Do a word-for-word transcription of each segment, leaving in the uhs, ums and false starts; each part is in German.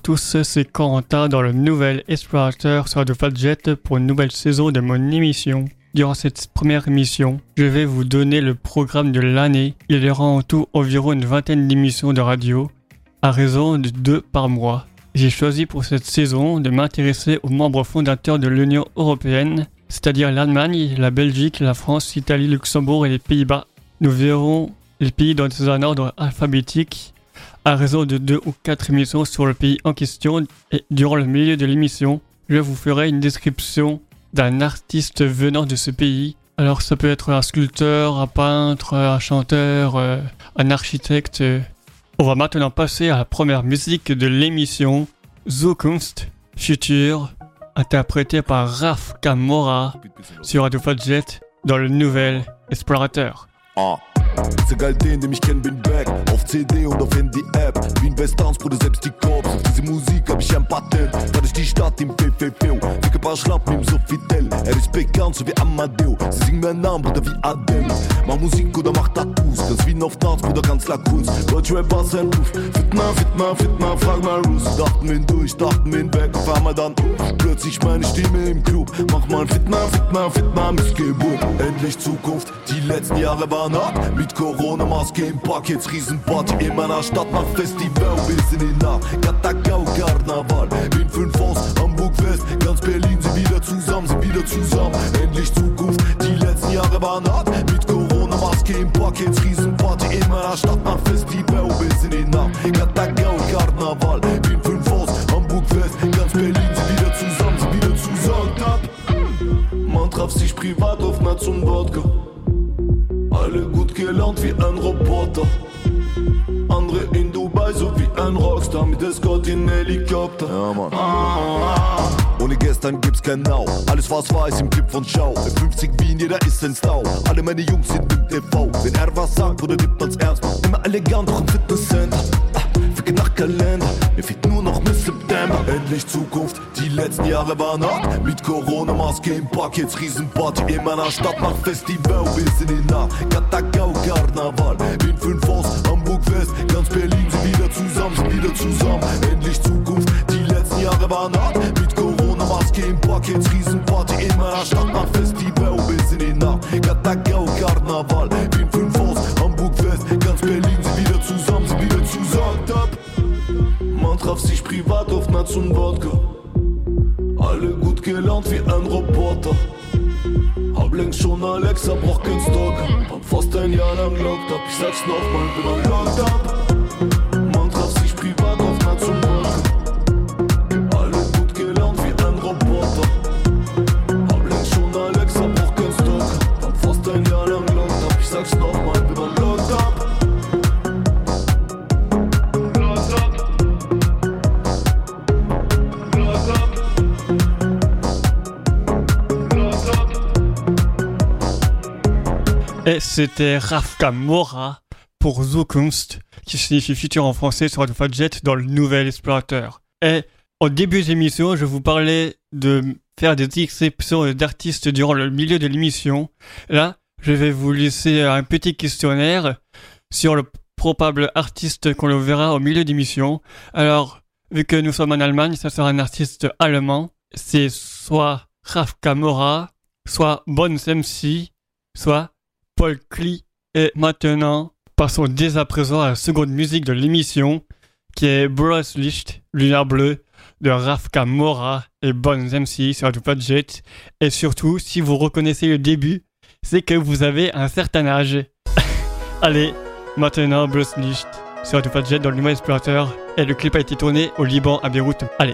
tous, c'est Corentin dans le nouvel Explorateur sur Radio Fadjet pour une nouvelle saison de mon émission. Durant cette première émission, je vais vous donner le programme de l'année. Il y aura en tout environ une vingtaine d'émissions de radio, à raison de deux par mois. J'ai choisi pour cette saison de m'intéresser aux membres fondateurs de l'Union Européenne, c'est-à-dire l'Allemagne, la Belgique, la France, l'Italie, le Luxembourg et les Pays-Bas. Nous verrons les pays dans un ordre alphabétique, à raison de deux ou quatre émissions sur le pays en question, et durant le milieu de l'émission, je vous ferai une description d'un artiste venant de ce pays. Alors ça peut être un sculpteur, un peintre, un chanteur, euh, un architecte. On va maintenant passer à la première musique de l'émission, Zukunft, Futur, interprété par Raf Kamora sur Radio Fadjet dans le nouvel Explorateur. Ah. C'est geil, den, den ich kenn, bin back. Auf C D und auf Handy-App. Wie ein Westdance, Bruder, selbst die Cops. Auf diese Musik hab ich ein Patent. Da durch die Stadt im P P P. Ficke paar Schlappen im Sofitel. Er ist bekannt, so wie Amadeo. Sie singen meinen Namen, Bruder, wie Adele. Mach Musik oder mach Tattoos. Ganz Wien auf Tanz, Bruder, ganz la Kunst. Deutschrap, was ein Ruf. Fitna, Fitna, Fitna, frag mal Russ. Dachten wir durch, dachten wir weg. Auf einmal dann, plötzlich meine Stimme im Club. Mach mal Fitna, Fitna, Fitna, Missgeburt. Endlich Zukunft, die letzten Jahre waren hart. Mit Corona-Maske im Park, jetzt Riesenparty in meiner Stadt, mach Festival bis in die Nacht. Katakau, Karneval, in fünf Haus, Hamburg West, ganz Berlin sind wieder zusammen, sind wieder zusammen. Endlich Zukunft, die letzten Jahre waren hart. Mit Corona-Maske im Park, jetzt Riesenparty in meiner Stadt, mach Festival bis in die Nacht. Katakau, Karneval, in fünf Haus, Hamburg West, ganz Berlin sind wieder zusammen, sind wieder zusammen. Man traf sich privat auf Nuts und Wodka. Alle gut gelaunt wie ein Roboter. Andere in Dubai so wie ein Rockstar mit Escort in Helikopter. Ja, Mann. Ah, ah. Ohne gestern gibt's kein Now. Alles was war ist im Clip von Schau. F fünfzig Wien, jeder ist ein Stau. Alle meine Jungs sind im T V. Wenn er was sagt, oder nimmt man's ernst. Immer elegant, doch im Fitnesscenter. Ah, ficke nach Kalender. Mir fehlt nur noch bis September. Endlich Zukunft, die letzten Jahre waren hart. Mit Corona-Maske im Park, jetzt Riesenparty in meiner Stadt. Mach Festival bis in die Nacht. Katakau, Karneval, in fünf Haus, Hamburg West, ganz Berlin sind wieder zusammen, sind wieder zusammen. Endlich Zukunft, die letzten Jahre waren hart. Mit Corona-Maske im Park, jetzt Riesenparty in meiner Stadt. Mach Festival bis in die Nacht. Katakau, Karneval, in fünf Haus, Hamburg West, ganz Berlin sind wieder zusammen, sind wieder zusammen. Man traf sich privat auf Nuts und Wodka. Alle gut gelaunt wie ein Roboter. Hab längst schon Alexa, brauch kein Stalker. Hab fast ein Jahr lang locked up, ich sag's nochmal, bin am locked up. Man traf sich privat auf Nuts und Wodka. Alle gut gelaunt wie ein Roboter. Hab längst schon Alexa, brauch kein Stalker. Hab fast ein Jahr lang locked up, ich sag's nochmal, bin am locked up. Et c'était Raf Kamora pour Zukunft, qui signifie futur en français sur Radio Fadjet dans le nouvel Explorateur. Et au début de l'émission, je vous parlais de faire des exceptions d'artistes durant le milieu de l'émission. Là, je vais vous laisser un petit questionnaire sur le probable artiste qu'on le verra au milieu d'émission. Alors, vu que nous sommes en Allemagne, ça sera un artiste allemand. C'est soit Raf Kamora, soit Bones M C, soit Paul Klee. Et maintenant, passons dès à présent à la seconde musique de l'émission, qui est Blaues Licht, Lumière Bleue, de Raf Kamora et Bones M C sur Radio Fadjet. Et surtout, si vous reconnaissez le début, c'est que vous avez un certain âge. Allez, maintenant, Blaues Licht sur Radio Fadjet dans le nouvel Explorateur. Et le clip a été tourné au Liban, à Beyrouth. Allez.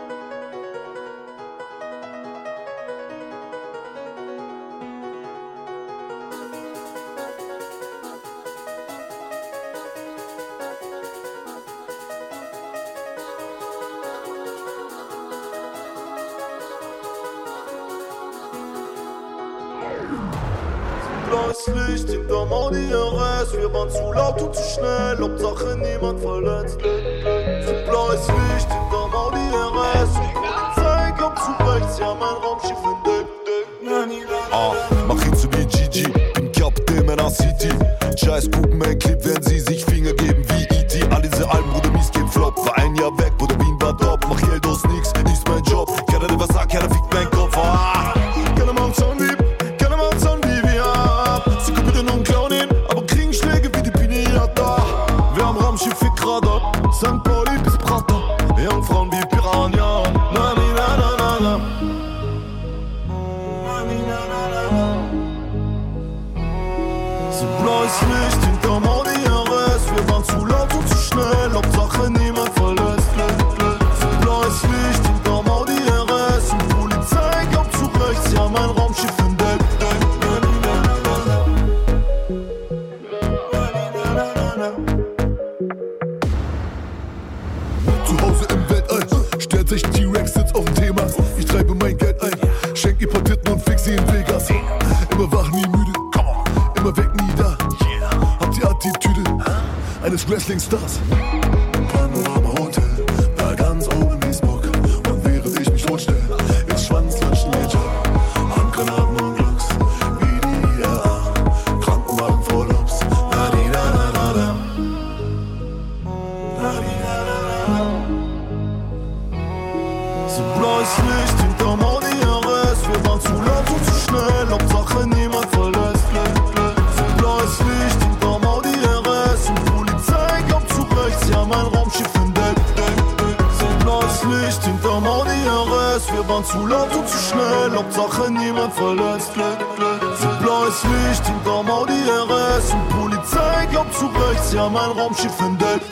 Blaues Licht hinter Audi R S. Wir waren zu laut und zu schnell, Hauptsache niemand verletzt. Zu blaues Licht hinter Audi R S. Die Polizei kommt zu rechts, ja mein Raumschiff entdeckt. Ah, mach ihn zu wie Gigi, bin Kapitän meiner City. Scheiß gucken mein Clip, wenn sie sich Finger geben wie E T. All diese Alben, Bruder, mies geht flop. War ein Jahr weg, Bruder, Wien war dort. blaues Licht hinterm Audi R S. Wir waren zu laut und zu schnell, Hauptsache niemand verlässt. So blaues Licht hinterm Audi R S. Und Polizei glaubt zu rechts, ja mein Raumschiff entdeckt. Zu Hause im Weltall, stört sich T-Rex, sitzt auf dem Thema. Ich treibe mein Geld ein, schenk ihr Partiten und fix sie in Vegas. Immer wach, nie müde, immer weg, nie da. Hab die Attitüde eines Wrestling-Stars. Panorama Hotel, da ganz oben in Wiesburg. Und während ich mich vorstell, ins Schwanzlatschen ihr Job. Handgranaten und Glocks, wie die I R A. Krankenwagen voll Obst, la di da da da da. La di da da da. So blaues Licht hinterm Audi R S. Wir waren zu laut und zu schnell, Hauptsache niemand verlässt. So blaues Licht hinterm Audi R S. Und Polizei glaubt zu rechts, ja mein Raumschiff entdeckt. So blaues Licht hinterm Audi R S. Wir waren zu laut und zu schnell, Hauptsache niemand verlässt. So blaues Licht hinterm Audi R S. Und Polizei glaubt zu rechts, ja mein Raumschiff entdeckt.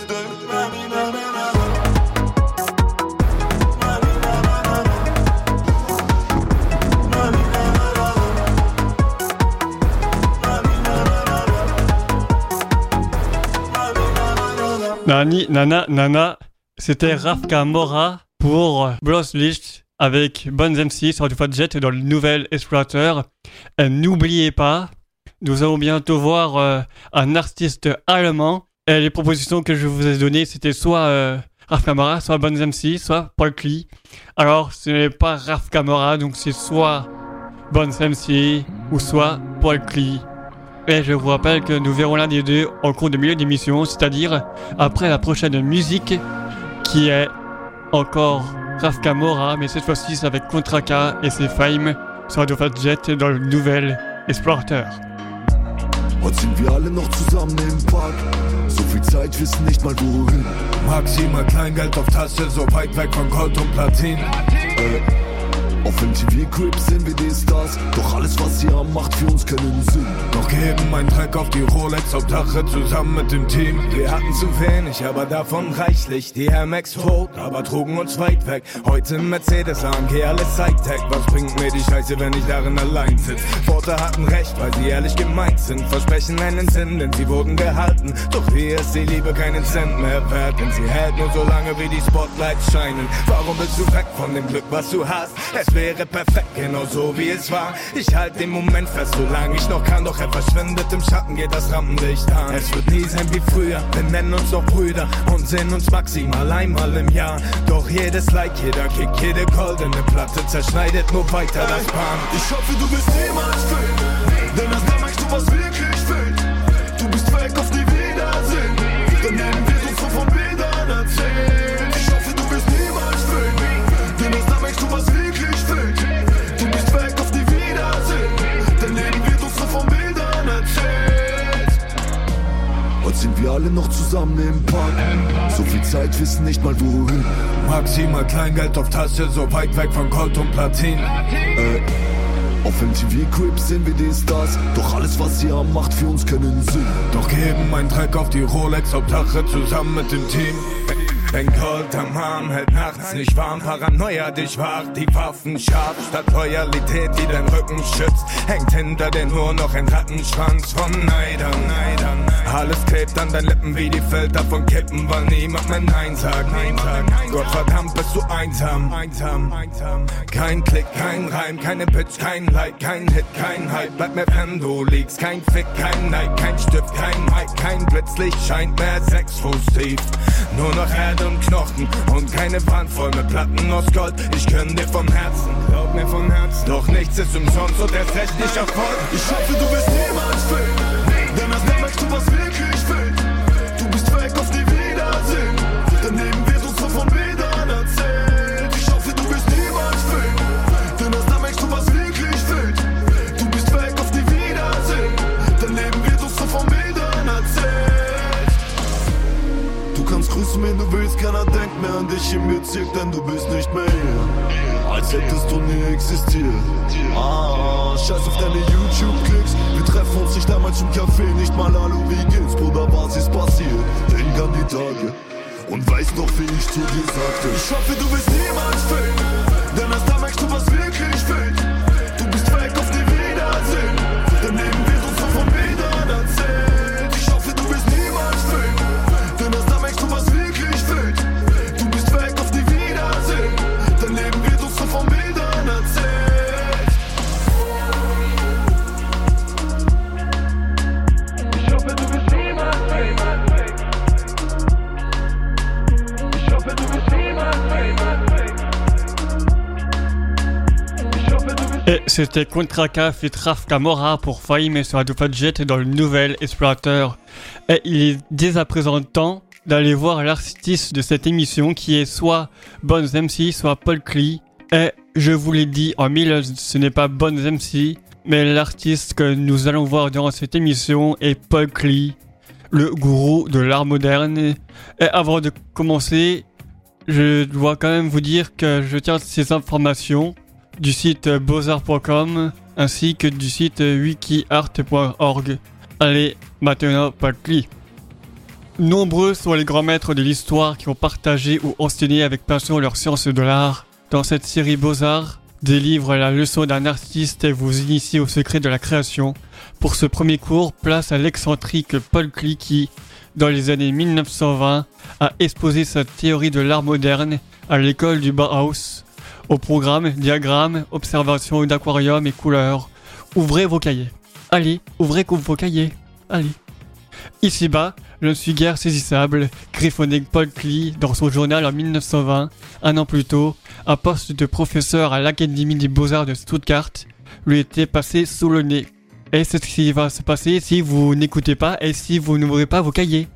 Nani, nana, nana, c'était Raph Camora pour Blaues Licht avec Bonnes M C sur du Jet dans le nouvel Explorateur. Et n'oubliez pas, nous allons bientôt voir euh, un artiste allemand. Et les propositions que je vous ai données, c'était soit euh, Raph Camora, soit Bonnes M C, soit Paul Klee. Alors, ce n'est pas Raph Camora, donc c'est soit Bonnes M C ou soit Paul Klee. Et je vous rappelle que nous verrons l'un des deux en cours de milieu d'émission, c'est-à-dire après la prochaine musique qui est encore Raph Camora, mais cette fois-ci c'est avec Contra K et c'est Fame sur Radio Fat Jet dans le nouvel Explorateur. Heute sind wir alle noch zusammen im Park. So viel Zeit, wissen nicht mal wohin. Maximal Kleingeld auf Tasche, so weit weg von Gold und Platin. Äh, auf M T V-Crips sind wir die Stars. Doch alles, was sie haben, macht für uns keinen Sinn. Doch geben mein Dreck auf die Rolex, Hauptsache zusammen mit dem Team. Wir hatten zu wenig, aber davon reichlich. Die Air Max tot, aber trugen uns weit weg. Heute Mercedes, A M G, alles Hightech. Was bringt mir die Scheiße, wenn ich darin allein sitz? Worte hatten recht, weil sie ehrlich gemeint sind. Versprechen einen Sinn, denn sie wurden gehalten. Doch hier ist die Liebe keinen Cent mehr wert, denn sie hält nur so lange, wie die Spotlights scheinen. Warum bist du weg von dem Glück, was du hast? Es wäre perfekt, genau so wie es war. Ich halte den Moment fest, solange ich noch kann. Doch er verschwindet im Schatten, geht das Rampenlicht an. Es wird nie sein wie früher, wir nennen uns doch Brüder und sehen uns maximal einmal im Jahr. Doch jedes Like, jeder Kick, jede goldene Platte zerschneidet nur weiter das Band. Ich hoffe, du bist niemals fake, denn das da merkst du, was wirklich fehlt. Du bist weg, auf die Wiedersehen, daneben wird uns so von Bildern erzählt. Ich hoffe, du bist niemals fake, denn das da merkst du, was wirklich fehlt. Du bist weg, auf die Wiedersehen, daneben wird uns so von Bildern erzählt. Heute sind wir alle noch zusammen im Park. So viel Zeit, wissen nicht mal wohin. Maximal Kleingeld auf Tasche, so weit weg von Gold und Platin. Äh, auf M T V-Crips sind wir die Stars. Doch alles, was sie haben, macht für uns keinen Sinn. Doch geben mein Dreck auf die Rolex, Hauptsache zusammen mit dem Team. Wenn Gold am Arm hält nachts nicht warm, Paranoia dich wahrt, die Waffen scharf, statt Loyalität, die dein Rücken schützt, hängt hinter dir nur noch ein Rattenschwanz von Neidern, Neidern. Alles klebt an deinen Lippen wie die Felder von Kippen, weil niemand mehr Nein sagt, Nein sagt. Gott verdammt, bist du einsam, einsam. Kein Klick, kein Reim, keine Pitch, kein Like, kein Hit, kein Hype, bleib mir fern, du liegst, kein Fick, kein Neid, kein Stift, kein Mic, kein Blitzlicht scheint mehr sechs Fuß tief, nur noch Erde und Knochen und keine Wand voll mit Platten aus Gold. Ich gönn dir vom Herzen, glaub mir vom Herzen. Doch nichts ist umsonst und erst recht nicht Erfolg. Ich hoffe, du bist niemals fake, denn das da merkst du, was wirklich fehlt. Du bist weg, auf die Wiedersehen, daneben wird uns so von Bildern erzählt. Ich hoffe, du bist niemals fake, denn das da merkst du, was wirklich fehlt. Du bist weg, auf die Wiedersehen, daneben wird uns so von Bildern erzählt. Du kannst grüßen, wenn du willst, keiner denkt mehr an dich im Bezirk, denn du bist nicht mehr hier. Als hättest du nie existiert. Ah, scheiß auf deine YouTube-Klicks, wir treffen uns nicht einmal zum Café. Nicht mal hallo, wie geht's, Bruder, was ist passiert? Denk an die Tage und weiß noch, wie ich zu dir sagte: Ich hoffe, du wirst niemals fehlen, denn erst da merkst du, was wirklich fehlt. Du bist weg, auf die Wiedersehen, daneben wird uns noch von Bildern erzählt. Ich hoffe, du wirst niemals fehlen, denn erst da merkst du, was wirklich fehlt. Du bist weg, auf die Wiedersehen, daneben wird uns noch von Bildern erzählt. Ich hoffe, du wirst niemals fehlen. Ich hoffe, du wirst niemals fehlen. Ich hoffe, du wirst. Et c'était Contraka fit Raf Camora pour Fahim sur Radio Fadjet dans le nouvel Explorateur. Et il est dès à présent temps d'aller voir l'artiste de cette émission qui est soit Bones M C, soit Paul Klee. Et je vous l'ai dit en mille, ce n'est pas Bones M C, mais l'artiste que nous allons voir durant cette émission est Paul Klee, le gourou de l'art moderne. Et avant de commencer, je dois quand même vous dire que je tiens ces informations du site beaux-arts point com ainsi que du site wikiart point org. Allez, maintenant Paul Klee. Nombreux sont les grands maîtres de l'histoire qui ont partagé ou enseigné avec passion leur science de l'art. Dans cette série Beaux-Arts, délivre la leçon d'un artiste et vous initie au secret de la création. Pour ce premier cours, place à l'excentrique Paul Klee qui, dans les années mille neuf cent vingt, a exposé sa théorie de l'art moderne à l'école du Bauhaus. Au programme, diagrammes, observations d'aquarium et couleurs. Ouvrez vos cahiers. Allez, ouvrez vos cahiers. Allez. Ici-bas, je ne suis guère saisissable, griffonnait Paul Klee dans son journal en mille neuf cent vingt. Un an plus tôt, un poste de professeur à l'Académie des Beaux-Arts de Stuttgart lui était passé sous le nez. Et c'est ce qui va se passer si vous n'écoutez pas et si vous n'ouvrez pas vos cahiers.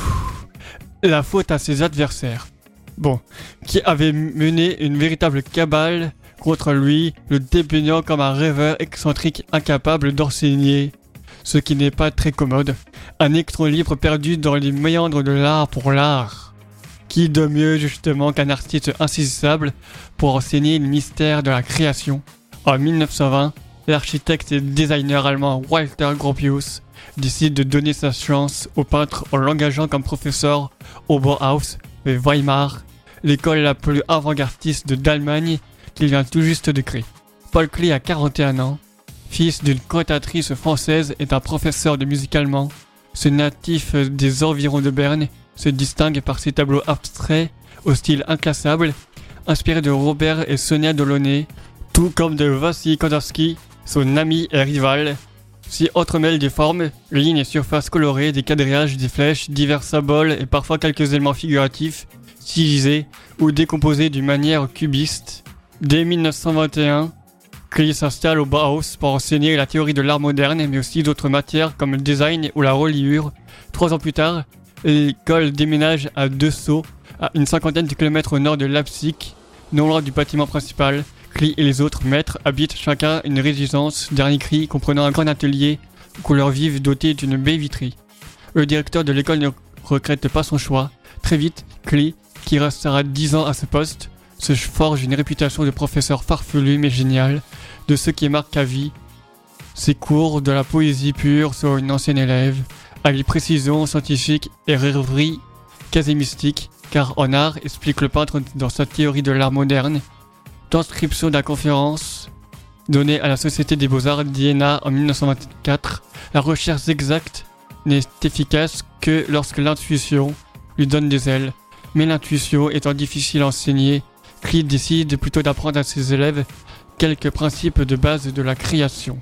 La faute à ses adversaires. Bon, qui avait mené une véritable cabale contre lui, le dépeignant comme un rêveur excentrique incapable d'enseigner, ce qui n'est pas très commode. Un électron libre perdu dans les méandres de l'art pour l'art. Qui de mieux justement qu'un artiste insaisissable pour enseigner le mystère de la création. En mille neuf cent vingt, l'architecte et designer allemand Walter Gropius décide de donner sa chance au peintre en l'engageant comme professeur au Bauhaus de Weimar, l'école la plus avant-gardiste d'Allemagne qu'il vient tout juste de créer. Paul Klee a quarante et un ans, fils d'une cantatrice française et d'un professeur de musique allemand. Ce natif des environs de Berne se distingue par ses tableaux abstraits au style inclassable, inspirés de Robert et Sonia Delaunay, tout comme de Vassili Kandinsky, son ami et rival. S'y entremêlent des formes, lignes et surfaces colorées, des quadrillages, des flèches, divers symboles et parfois quelques éléments figuratifs, stylisés ou décomposés d'une manière cubiste. Dès mille neuf cent vingt et un, Klee s'installe au Bauhaus pour enseigner la théorie de l'art moderne, mais aussi d'autres matières comme le design ou la reliure. Trois ans plus tard, l'école déménage à Dessau, à une cinquantaine de kilomètres au nord de Leipzig, non loin du bâtiment principal. Klee et les autres maîtres habitent chacun une résidence dernier cri comprenant un grand atelier aux couleurs vives doté d'une baie vitrée. Le directeur de l'école ne regrette pas son choix. Très vite, Klee, qui restera dix ans à ce poste, se forge une réputation de professeur farfelu mais génial, de ce qui marque à vie ses cours de la poésie pure sur une ancienne élève, allie précision scientifique et rêverie quasi mystique, car en art, explique le peintre dans sa théorie de l'art moderne, transcription de la conférence donnée à la Société des Beaux-Arts d'Iéna en mille neuf cent vingt-quatre, la recherche exacte n'est efficace que lorsque l'intuition lui donne des ailes, mais l'intuition étant difficile à enseigner, Klee décide plutôt d'apprendre à ses élèves quelques principes de base de la création.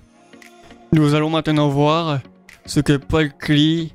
Nous allons maintenant voir ce que Paul Klee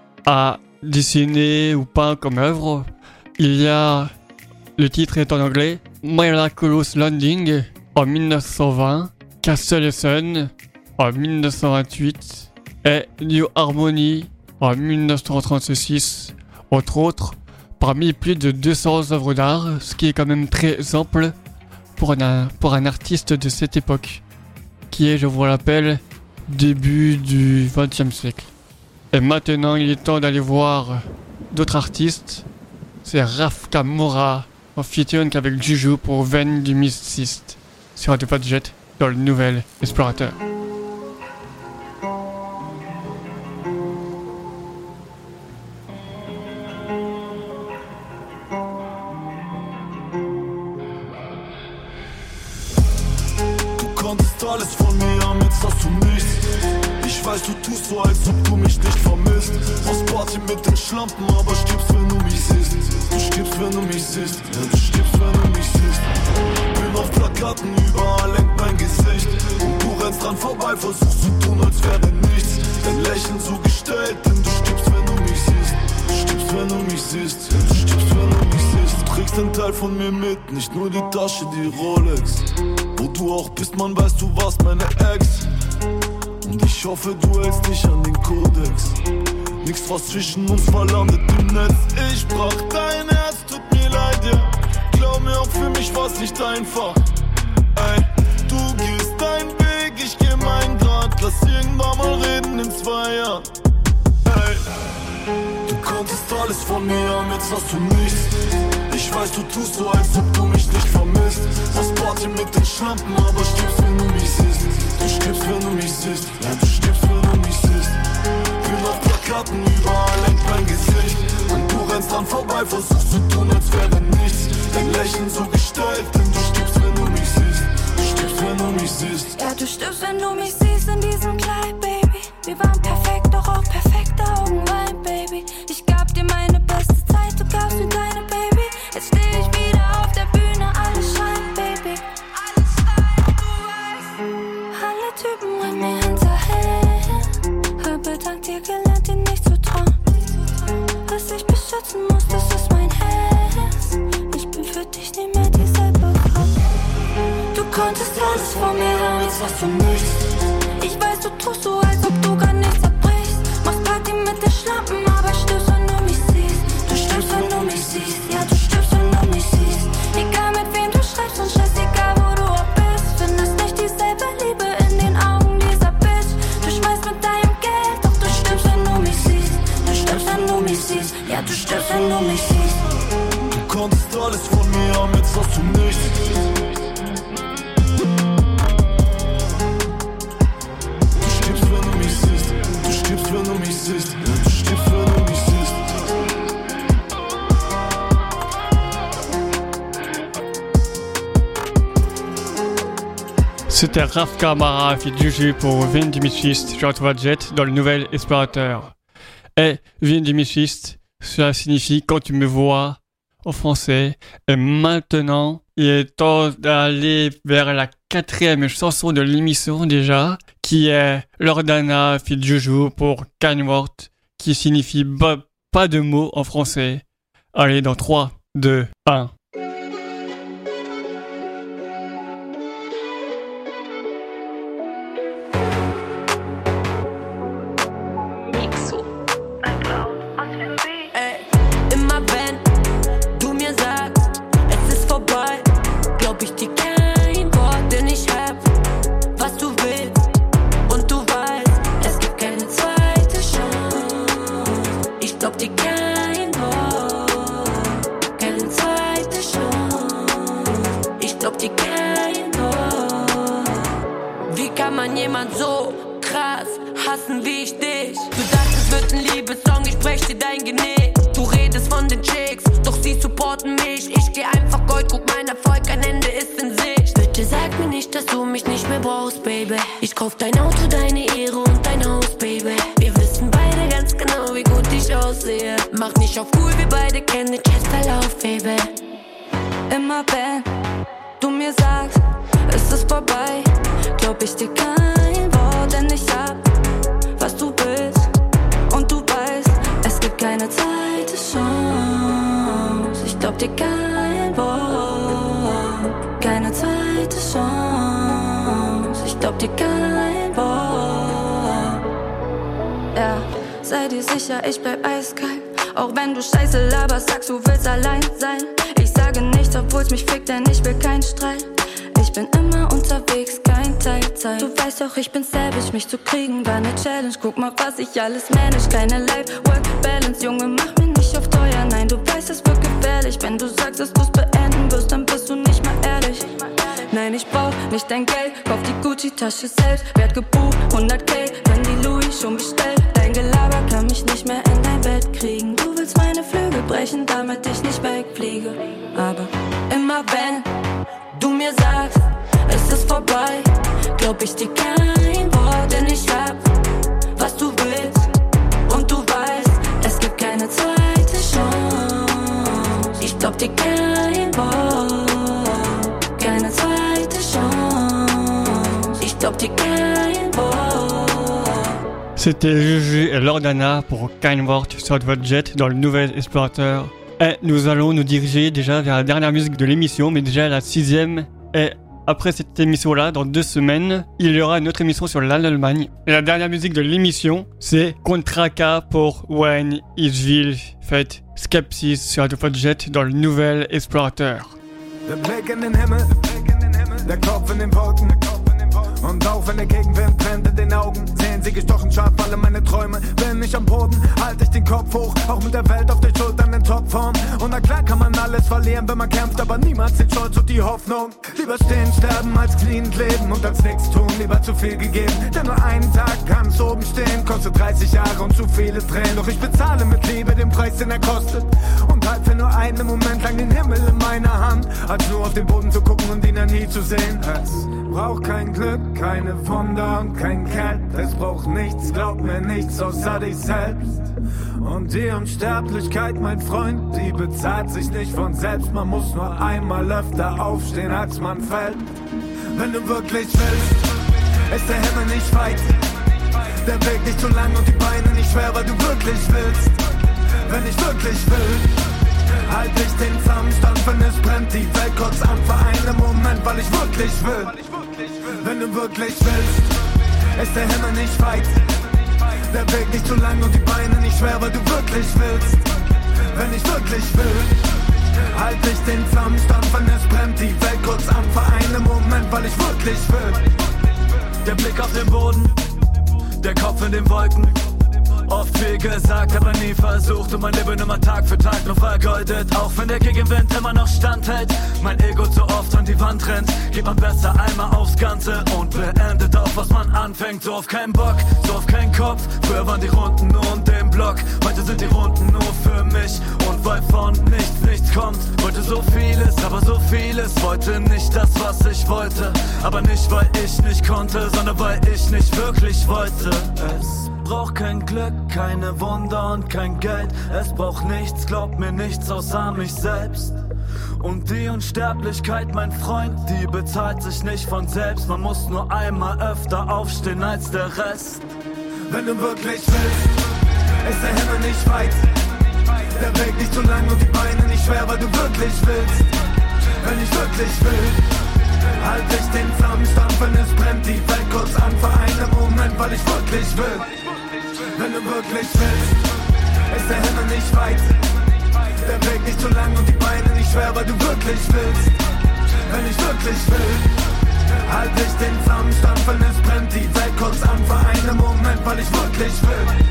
a dessiné ou peint comme œuvre. Il y a, le titre est en anglais, Miraculous Landing en mille neuf cent vingt, Castle Sun en mille neuf cent vingt-huit et New Harmony en mille neuf cent trente-six, entre autres, parmi plus de deux cents œuvres d'art, ce qui est quand même très ample pour un, pour un artiste de cette époque, qui est, je vous rappelle, début du vingtième siècle. Et maintenant, il est temps d'aller voir d'autres artistes. C'est Raf Camora en featuring avec Juju pour Veine du Mysticiste sur Radio Fadjet dans le nouvel Explorateur. haben, jetzt hast du nichts. Ich weiß, du tust so, als ob du mich nicht vermisst. Aus Party mit den Schlampen, aber stirbst, wenn du mich siehst. Du stirbst, wenn du mich siehst. Ja, du stirbst, wenn du mich siehst. Bin auf Plakaten, überall hängt mein Gesicht. Und du rennst dran vorbei, versuchst zu tun, als wäre nichts. Dein Lächeln so gestellt, denn du stirbst, wenn du mich siehst. Du stirbst, wenn du mich siehst. Ja, du stirbst, wenn du mich siehst. Du trägst einen Teil von mir mit, nicht nur die Tasche, die Rolex. Wo du auch bist, man weiß, du warst meine Ex. Und ich hoffe, du hältst dich an den Kodex. Nix, was zwischen uns verlandet im Netz. Ich brach dein Herz, tut mir leid, ja. Glaub mir, auch für mich war's nicht einfach. Ey, du gehst deinen Weg, ich geh meinen Grad. Lass irgendwann mal reden in zwei Jahren. Ey, du konntest alles von mir haben, jetzt hast du nichts. Ich weiß, du tust so, als ob du mich nicht vermisst. Aus Party mit den Schlampen, aber stirbst, wenn du mich siehst. Du stirbst, wenn du mich siehst. Ja, du stirbst, wenn du mich siehst. Bin auf Plakaten, überall hängt mein Gesicht. Und du rennst dran vorbei, versuchst zu tun, als wäre nichts. Dein Lächeln so gestellt, denn du stirbst, wenn du mich siehst. Du stirbst, wenn du mich siehst. Ja, du stirbst, wenn du mich siehst in diesem Kleid, Baby. Wir waren perfekt, doch auch perfekte Augenwein, Baby. Ich gab dir meine beste Zeit, du gabst mir deine, Baby. Jetzt steh ich wieder auf der Bühne, alles scheint, Baby. Alles scheint, du weißt. Alle Typen rennen mir hinterher. Habe dank dir gelernt, dir nicht zu trauen. Was ich beschützen muss, das ist mein Herz. Ich bin für dich nicht mehr dieselbe Frau. Du konntest alles von mir haben, jetzt hast du nichts. Ich weiß, du tust so, als ob du gar nichts zerbrichst. Machst Party mit den Schlampen, aber stirbst, wenn du mich siehst. Du stirbst, wenn du mich siehst. Ja, du stirbst, wenn du mich siehst. Egal mit wem du schreibst und scheißegal, wo du auch bist. Findest nicht dieselbe Liebe in den Augen dieser Bitch. Du schmeißt mit deinem Geld, doch du stirbst, wenn du mich siehst. Du stirbst, wenn du mich siehst. Ja, du stirbst, wenn du mich siehst. Du konntest alles von mir haben, jetzt hast du nichts. Wenn du mich siehst, ja, du stirbst, wenn du mich siehst. C'était Raph Camara fait du jus pour Vin Dimishist, Jean-Antoine Jet dans le nouvel Explorateur. Et Vin Dimishist, cela signifie quand tu me vois en français. Et maintenant, il est temps d'aller vers la quatrième chanson de l'émission déjà, qui est Loredana fit Juju pour Kind Words, qui signifie ba- pas de mots en français. Allez, dans trois, deux, un. Ich bleib eiskalt, auch wenn du Scheiße laberst, sagst du willst allein sein. Ich sage nichts, obwohl's mich fickt, denn ich will keinen Streit. Ich bin immer unterwegs, kein Teilzeit. Du weißt doch, ich bin savage, mich zu kriegen war ne Challenge. Guck mal, was ich alles manage, keine Life-Work-Balance. Junge, mach mir nicht auf teuer, nein, du weißt, es wird gefährlich. Wenn du sagst, dass du's beenden wirst, dann bist du nicht mal ehrlich. Nein, ich brauch nicht dein Geld, kauf die Gucci-Tasche selbst. Werd gebucht, hundert K, wenn die Louis schon bestellt. Dein Gelaber kann mich nicht mehr in dein Bett kriegen. Du willst meine Flügel brechen, damit ich nicht wegfliege. Aber immer wenn du mir sagst, es ist vorbei, glaub ich dir kein Wort, denn ich hab, was du willst. Und du weißt, es gibt keine zweite Chance. Ich glaub dir kein Wort, keine zweite Chance. Ich glaub dir kein Wort. C'était Juju et Loredana pour Kind Wort sur votre jet dans le nouvel explorateur. Et nous allons nous diriger déjà vers la dernière musique de l'émission, mais déjà la sixième. Et après cette émission-là, dans deux semaines, il y aura une autre émission sur l'Allemagne. Et la dernière musique de l'émission, c'est Contra K pour When Ich Will, fait Skepsis sur votre jet dans le nouvel explorateur. Der Blick in den Himmel, der Kopf in den Wolken. Und auch wenn der Gegenwind brennt in den Augen, sehen sie gestochen scharf alle meine Träume. Bin ich am Boden, halte ich den Kopf hoch, auch mit der Welt auf den Schultern in Topform. Und na klar kann man alles verlieren, wenn man kämpft, aber niemals den Stolz und die Hoffnung. Lieber stehen, sterben als clean leben und als nichts tun, lieber zu viel gegeben. Denn nur einen Tag ganz oben stehen, kostet dreißig Jahre und zu viele Tränen. Doch ich bezahle mit Liebe den Preis, den er kostet. Und halt für nur einen Moment lang den Himmel in meiner Hand, als nur auf den Boden zu gucken und ihn dann nie zu sehen. Es braucht kein Glück, keine Wunder und kein Geld. Es braucht nichts, glaub mir nichts außer dich selbst. Und die Unsterblichkeit, mein Freund, die bezahlt sich nicht von selbst. Man muss nur einmal öfter aufstehen, als man fällt. Wenn du wirklich willst, ist der Himmel nicht weit, der Weg nicht zu lang und die Beine nicht schwer, weil du wirklich willst. Wenn ich wirklich will, halt ich den Zusammenstand, wenn es brennt, die Welt kurz an für einen Moment, weil ich wirklich will. Wenn du wirklich willst, ist der Himmel nicht weit, der Weg nicht zu lang und die Beine nicht schwer, weil du wirklich willst. Wenn ich wirklich will, halt ich den Zusammenstand, wenn es brennt, die Welt kurz an für einen Moment, weil ich wirklich will. Der Blick auf den Boden, der Kopf in den Wolken. Oft viel gesagt, aber nie versucht und mein Leben immer Tag für Tag nur vergeudet. Auch wenn der Gegenwind immer noch standhält, mein Ego zu oft an die Wand rennt, geht man besser einmal aufs Ganze und beendet auch, was man anfängt. So auf keinen Bock, so auf keinen Kopf. Früher waren die Runden nur um den Block, heute sind die Runden nur für mich. Und weil von nichts nichts kommt, wollte so vieles, aber so vieles. Wollte nicht das, was ich wollte, aber nicht, weil ich nicht konnte, sondern weil ich nicht wirklich wollte. Es braucht kein Glück, keine Wunder und kein Geld. Es braucht nichts, glaub mir nichts außer mich selbst. Und die Unsterblichkeit, mein Freund, die bezahlt sich nicht von selbst. Man muss nur einmal öfter aufstehen als der Rest. Wenn du wirklich willst, ist der Himmel nicht weit, der Weg nicht zu lang und die Beine nicht schwer, weil du wirklich willst. Wenn ich wirklich will, halt ich den Zusammenstand, wenn es brennt, die Welt kurz an für einen Moment, weil ich wirklich will. Wenn du wirklich willst, ist der Himmel nicht weit, der Weg nicht zu lang und die Beine nicht schwer, weil du wirklich willst. Wenn ich wirklich will, halt ich den Zusammenstand, wenn es brennt, die Welt kurz an für einen Moment, weil ich wirklich will.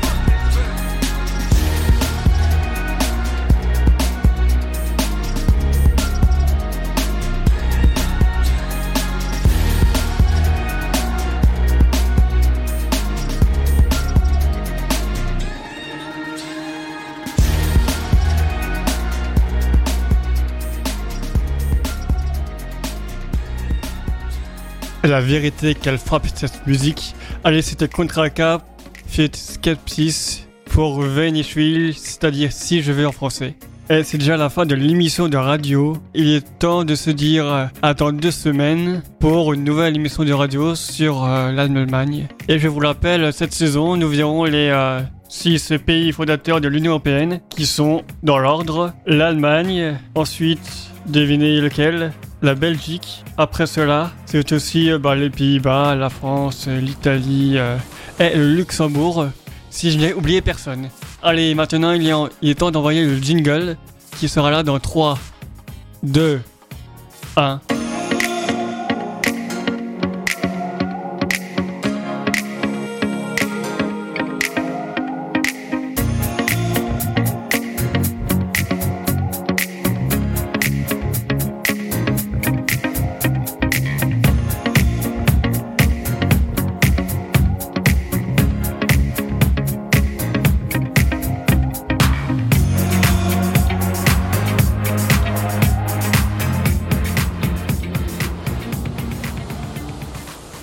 La vérité qu'elle frappe cette musique. Allez, c'était Contra K, fait Skepsis pour Wenn ich will, c'est-à-dire si je vais en français. Et c'est déjà la fin de l'émission de radio. Il est temps de se dire euh, attends deux semaines pour une nouvelle émission de radio sur euh, l'Allemagne. Et je vous le rappelle, cette saison, nous verrons les euh, six pays fondateurs de l'Union Européenne qui sont dans l'ordre l'Allemagne, ensuite devinez lequel, la Belgique. Après cela, c'est aussi euh, bah, les Pays-Bas, la France, l'Italie euh, et le Luxembourg, si je n'ai oublié personne. Allez, maintenant il est, en, il est temps d'envoyer le jingle qui sera là dans trois, deux, un.